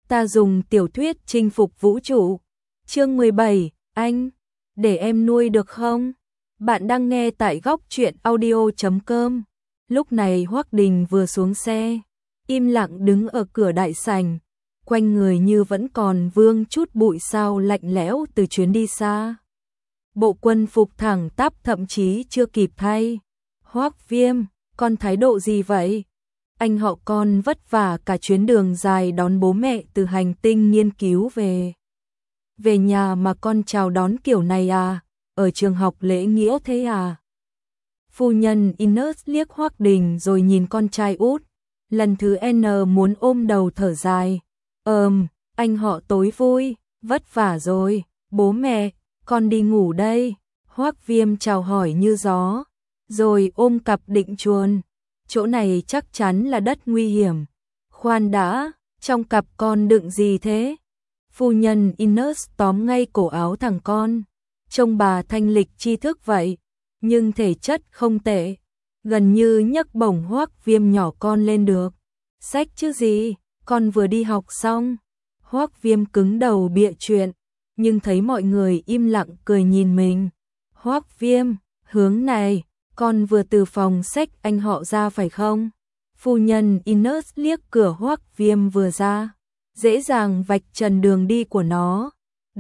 Ta dùng tiểu thuyết chinh phục vũ trụ. Chương 17, anh, để em nuôi được không? Bạn đang nghe tại góc truyện audio.com. Lúc này Hoắc Đình vừa xuống xe, im lặng đứng ở cửa đại sảnh, quanh người như vẫn còn vương chút bụi sao lạnh lẽo từ chuyến đi xa. Bộ quân phục thẳng tắp thậm chí chưa kịp thay. Hoắc Viêm, con thái độ gì vậy? Anh họ con vất vả cả chuyến đường dài đón bố mẹ từ hành tinh nghiên cứu về. Về nhà mà con chào đón kiểu này à? Ở trường học lễ nghĩa thế à? Phu nhân Ines liếc Hoắc Đình rồi nhìn con trai út. Lần thứ N muốn ôm đầu thở dài. Anh họ tối vui, vất vả rồi. Bố mẹ, con đi ngủ đây. Hoắc Viêm chào hỏi như gió, rồi ôm cặp định chuồn. Chỗ này chắc chắn là đất nguy hiểm. Khoan đã, trong cặp con đựng gì thế? Phu nhân Ines tóm ngay cổ áo thằng con. Trông bà thanh lịch tri thức vậy, nhưng thể chất không tệ. Gần như nhấc bổng Hoắc Viêm nhỏ con lên được. Sách chứ gì, con vừa đi học xong. Hoắc Viêm cứng đầu bịa chuyện, nhưng thấy mọi người im lặng cười nhìn mình. Hoắc Viêm, hướng này, con vừa từ phòng sách anh họ ra phải không? Phu nhân Ines liếc cửa Hoắc Viêm vừa ra, dễ dàng vạch trần đường đi của nó.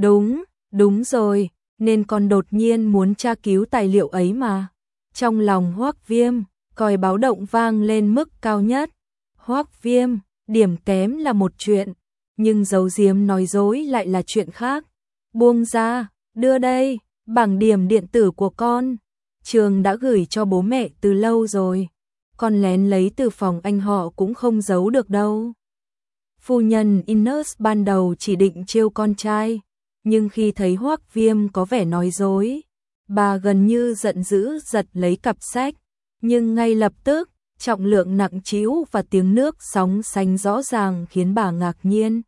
Đúng rồi, nên con đột nhiên muốn tra cứu tài liệu ấy mà. Trong lòng Hoắc Viêm, còi báo động vang lên mức cao nhất. Hoắc Viêm, điểm kém là một chuyện, nhưng giấu giếm nói dối lại là chuyện khác. Buông ra, đưa đây, bảng điểm điện tử của con. Trường đã gửi cho bố mẹ từ lâu rồi. Con lén lấy từ phòng anh họ cũng không giấu được đâu. Phu nhân Ines ban đầu chỉ định trêu con trai, nhưng khi thấy Hoắc Viêm có vẻ nói dối, bà gần như giận dữ giật lấy cặp sách, nhưng ngay lập tức, trọng lượng nặng trĩu và tiếng nước sóng sánh rõ ràng khiến bà ngạc nhiên.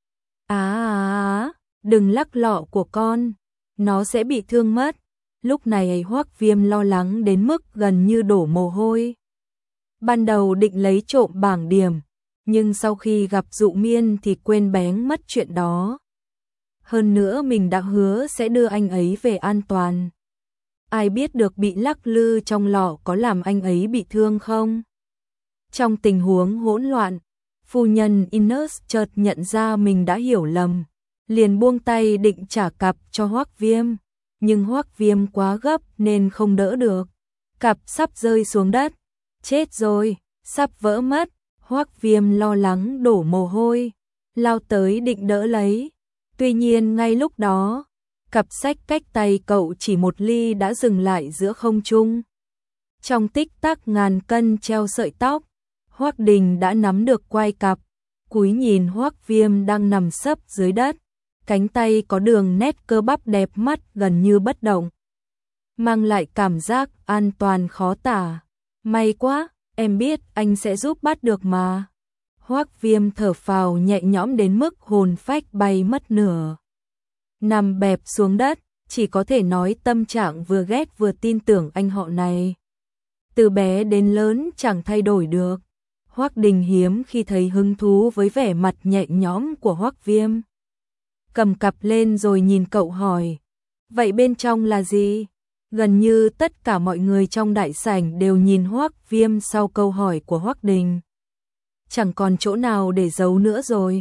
Đừng lắc lọ của con, nó sẽ bị thương mất. Lúc này Hoắc Viêm lo lắng đến mức gần như đổ mồ hôi. Ban đầu định lấy trộm bảng điểm, nhưng sau khi gặp Dụ Miên thì quên bén mất chuyện đó. Hơn nữa mình đã hứa sẽ đưa anh ấy về an toàn. Ai biết được bị lắc lư trong lọ có làm anh ấy bị thương không? Trong tình huống hỗn loạn, phu nhân Ines chợt nhận ra mình đã hiểu lầm, liền buông tay định trả cặp cho Hoắc Viêm, nhưng Hoắc Viêm quá gấp nên không đỡ được. Cặp sắp rơi xuống đất. Chết rồi, sắp vỡ mất. Hoắc Viêm lo lắng đổ mồ hôi, lao tới định đỡ lấy. Tuy nhiên ngay lúc đó, cặp sách cách tay cậu chỉ một ly đã dừng lại giữa không trung. Trong tích tắc ngàn cân treo sợi tóc, Hoắc Đình đã nắm được quai cặp, cúi nhìn Hoắc Viêm đang nằm sấp dưới đất, cánh tay có đường nét cơ bắp đẹp mắt gần như bất động, mang lại cảm giác an toàn khó tả. May quá, em biết anh sẽ giúp bắt được mà. Hoắc Viêm thở phào nhẹ nhõm đến mức hồn phách bay mất nửa. Nằm bẹp xuống đất, chỉ có thể nói tâm trạng vừa ghét vừa tin tưởng anh họ này. Từ bé đến lớn chẳng thay đổi được. Hoắc Đình hiếm khi thấy hứng thú với vẻ mặt nhẹ nhõm của Hoắc Viêm. Cầm cặp lên rồi nhìn cậu hỏi, vậy bên trong là gì? Gần như tất cả mọi người trong đại sảnh đều nhìn Hoắc Viêm sau câu hỏi của Hoắc Đình. Chẳng còn chỗ nào để giấu nữa rồi.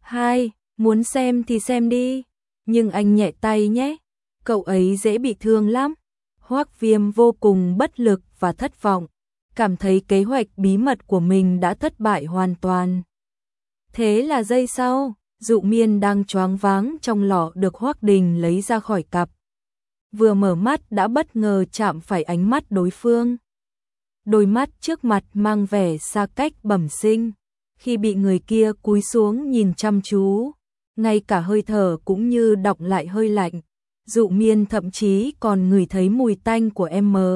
Muốn xem thì xem đi, nhưng anh nhẹ tay nhé, cậu ấy dễ bị thương lắm. Hoắc Viêm vô cùng bất lực và thất vọng, cảm thấy kế hoạch bí mật của mình đã thất bại hoàn toàn. Thế là giây sau, Dụ Miên đang choáng váng trong lọ được Hoắc Đình lấy ra khỏi cặp. Vừa mở mắt đã bất ngờ chạm phải ánh mắt đối phương. Đôi mắt trước mặt mang vẻ xa cách bẩm sinh, khi bị người kia cúi xuống nhìn chăm chú, ngay cả hơi thở cũng như đọng lại hơi lạnh. Dụ Miên thậm chí còn ngửi thấy mùi tanh của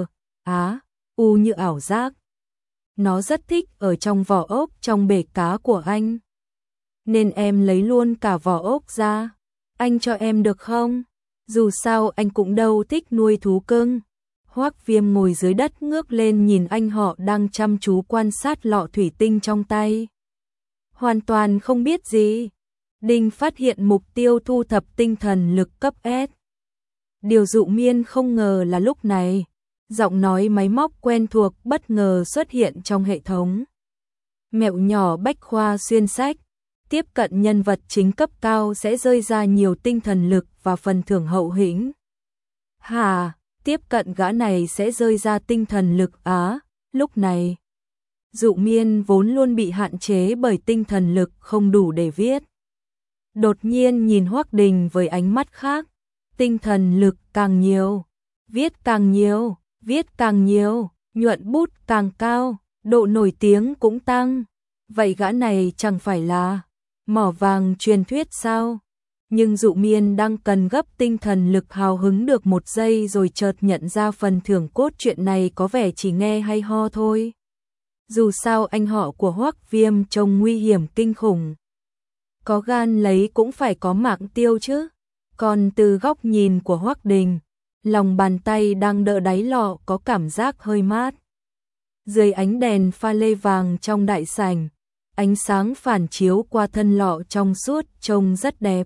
u như ảo giác. Nó rất thích ở trong vỏ ốc trong bể cá của anh. Nên em lấy luôn cả vỏ ốc ra. Anh cho em được không? Dù sao anh cũng đâu thích nuôi thú cưng. Hoắc Viêm ngồi dưới đất ngước lên nhìn anh họ đang chăm chú quan sát lọ thủy tinh trong tay. Hoàn toàn không biết gì. Đình phát hiện mục tiêu thu thập tinh thần lực cấp S. Điều Dụ Miên không ngờ là lúc này, giọng nói máy móc quen thuộc bất ngờ xuất hiện trong hệ thống. Mẹo nhỏ bách khoa xuyên sách, tiếp cận nhân vật chính cấp cao sẽ rơi ra nhiều tinh thần lực và phần thưởng hậu hĩnh. Hà, tiếp cận gã này sẽ rơi ra tinh thần lực á, lúc này. Dụ Miên vốn luôn bị hạn chế bởi tinh thần lực không đủ để viết. Đột nhiên nhìn Hoắc Đình với ánh mắt khác, tinh thần lực càng nhiều, viết càng nhiều, viết càng nhiều, nhuận bút càng cao, độ nổi tiếng cũng tăng. Vậy gã này chẳng phải là mỏ vàng truyền thuyết sao? Nhưng Dụ Miên đang cần gấp tinh thần lực hào hứng được một giây rồi chợt nhận ra phần thưởng cốt truyện này có vẻ chỉ nghe hay ho thôi. Dù sao anh họ của Hoắc Viêm trông nguy hiểm kinh khủng. Có gan lấy cũng phải có mạng tiêu chứ. Còn từ góc nhìn của Hoắc Đình, lòng bàn tay đang đỡ đáy lọ có cảm giác hơi mát. Dưới ánh đèn pha lê vàng trong đại sảnh, ánh sáng phản chiếu qua thân lọ trong suốt trông rất đẹp.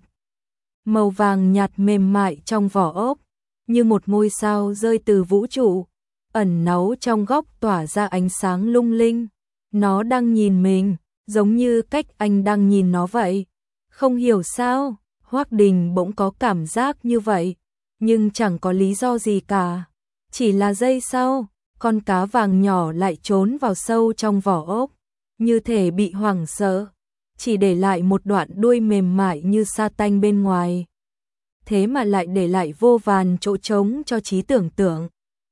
Màu vàng nhạt mềm mại trong vỏ ốp, như một ngôi sao rơi từ vũ trụ, ẩn náu trong góc tỏa ra ánh sáng lung linh. Nó đang nhìn mình, giống như cách anh đang nhìn nó vậy. Không hiểu sao, Hoắc Đình bỗng có cảm giác như vậy, nhưng chẳng có lý do gì cả. Chỉ là giây sau, con cá vàng nhỏ lại trốn vào sâu trong vỏ ốp, như thể bị hoảng sợ, chỉ để lại một đoạn đuôi mềm mại như sa tanh bên ngoài. Thế mà lại để lại vô vàn chỗ trống cho trí tưởng tượng.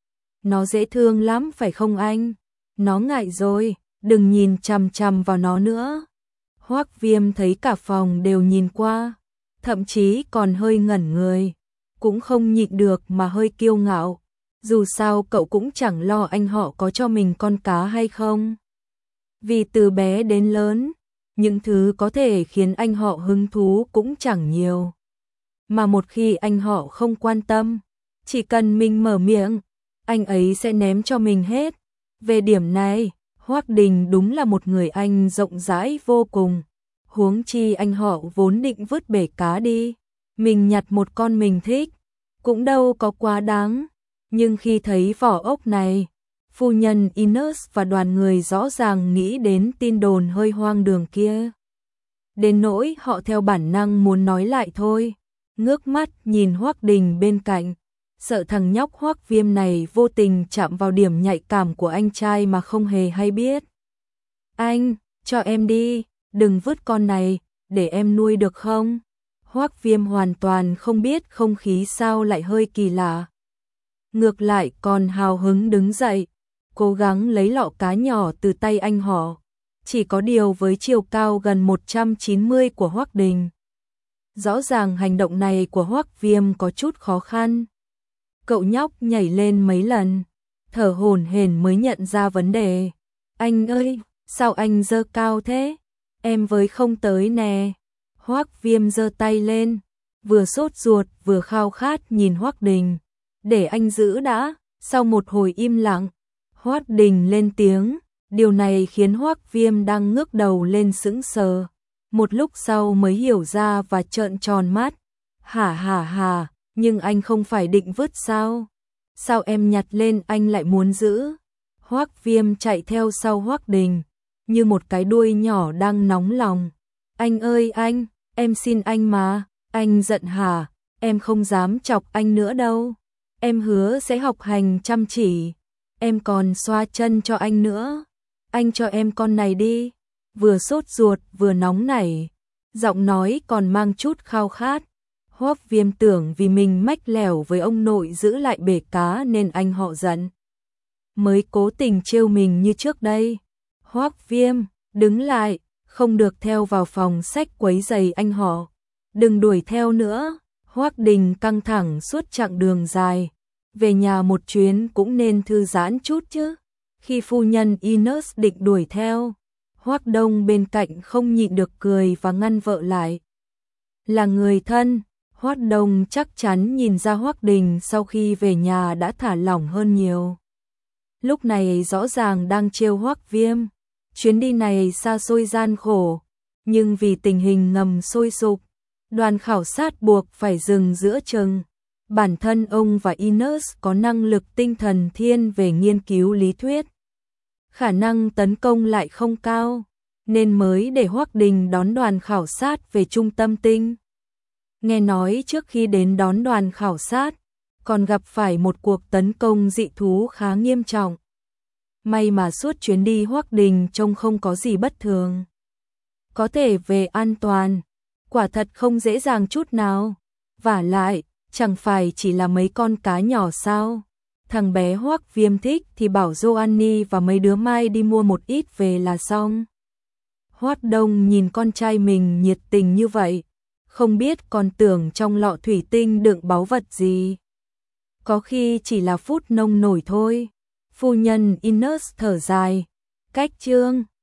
Nó dễ thương lắm phải không anh? Nó ngại rồi, đừng nhìn chằm chằm vào nó nữa. Hoắc Viêm thấy cả phòng đều nhìn qua, thậm chí còn hơi ngẩn người, cũng không nhịn được mà hơi kiêu ngạo. Dù sao cậu cũng chẳng lo anh họ có cho mình con cá hay không. Vì từ bé đến lớn, những thứ có thể khiến anh họ hứng thú cũng chẳng nhiều. Mà một khi anh họ không quan tâm, chỉ cần mình mở miệng, anh ấy sẽ ném cho mình hết. Về điểm này, Hoắc Đình đúng là một người anh rộng rãi vô cùng. Huống chi anh họ vốn định vứt bể cá đi, mình nhặt một con mình thích, cũng đâu có quá đáng. Nhưng khi thấy vỏ ốc này, phu nhân Ines và đoàn người rõ ràng nghĩ đến tin đồn hơi hoang đường kia. Đến nỗi họ theo bản năng muốn nói lại thôi, ngước mắt nhìn Hoắc Đình bên cạnh, sợ thằng nhóc Hoắc Viêm này vô tình chạm vào điểm nhạy cảm của anh trai mà không hề hay biết. Anh, cho em đi, đừng vứt con này, để em nuôi được không? Hoắc Viêm hoàn toàn không biết không khí sao lại hơi kỳ lạ. Ngược lại còn hào hứng đứng dậy, cố gắng lấy lọ cá nhỏ từ tay anh họ. Chỉ có điều với chiều cao gần 190 của Hoắc Đình, rõ ràng hành động này của Hoắc Viêm có chút khó khăn. Cậu nhóc nhảy lên mấy lần, thở hổn hển mới nhận ra vấn đề. Anh ơi, sao anh giơ cao thế? Em với không tới nè. Hoắc Viêm giơ tay lên, vừa sốt ruột vừa khao khát nhìn Hoắc Đình. Để anh giữ đã. Sau một hồi im lặng, Hoắc Đình lên tiếng. Điều này khiến Hoắc Viêm đang ngước đầu lên sững sờ. Một lúc sau mới hiểu ra và trợn tròn mắt. Hả, nhưng anh không phải định vứt sao? Sao em nhặt lên anh lại muốn giữ? Hoắc Viêm chạy theo sau Hoắc Đình, như một cái đuôi nhỏ đang nóng lòng. Anh ơi anh, em xin anh mà, anh giận hả? Em không dám chọc anh nữa đâu. Em hứa sẽ học hành chăm chỉ. Em còn xoa chân cho anh nữa. Anh cho em con này đi. Vừa sốt ruột vừa nóng nảy, giọng nói còn mang chút khao khát. Hoắc Viêm tưởng vì mình mách lẻo với ông nội giữ lại bể cá nên anh họ giận, mới cố tình trêu mình như trước đây. Hoắc Viêm, đứng lại, không được theo vào phòng sách quấy rầy anh họ. Đừng đuổi theo nữa. Hoắc Đình căng thẳng suốt chặng đường dài, về nhà một chuyến cũng nên thư giãn chút chứ. Khi phu nhân Ines định đuổi theo, Hoắc Đông bên cạnh không nhịn được cười và ngăn vợ lại. Là người thân, Hoắc Đông chắc chắn nhìn ra Hoắc Đình sau khi về nhà đã thả lỏng hơn nhiều. Lúc này rõ ràng đang trêu Hoắc Viêm. Chuyến đi này xa xôi gian khổ, nhưng vì tình hình ngầm sôi sục, đoàn khảo sát buộc phải dừng giữa chừng. Bản thân ông và Ines có năng lực tinh thần thiên về nghiên cứu lý thuyết. Khả năng tấn công lại không cao, nên mới để Hoắc Đình đón đoàn khảo sát về trung tâm tinh. Nghe nói trước khi đến đón đoàn khảo sát, còn gặp phải một cuộc tấn công dị thú khá nghiêm trọng. May mà suốt chuyến đi Hoắc Đình trông không có gì bất thường. Có thể về an toàn, quả thật không dễ dàng chút nào. Vả lại, chẳng phải chỉ là mấy con cá nhỏ sao? Thằng bé Hoắc Viêm thích thì bảo Joanny và mấy đứa Mai đi mua một ít về là xong. Hoắc Đông nhìn con trai mình nhiệt tình như vậy, không biết còn tưởng trong lọ thủy tinh đựng báu vật gì. Có khi chỉ là phút nông nổi thôi. Phu nhân Ines thở dài, cách Trương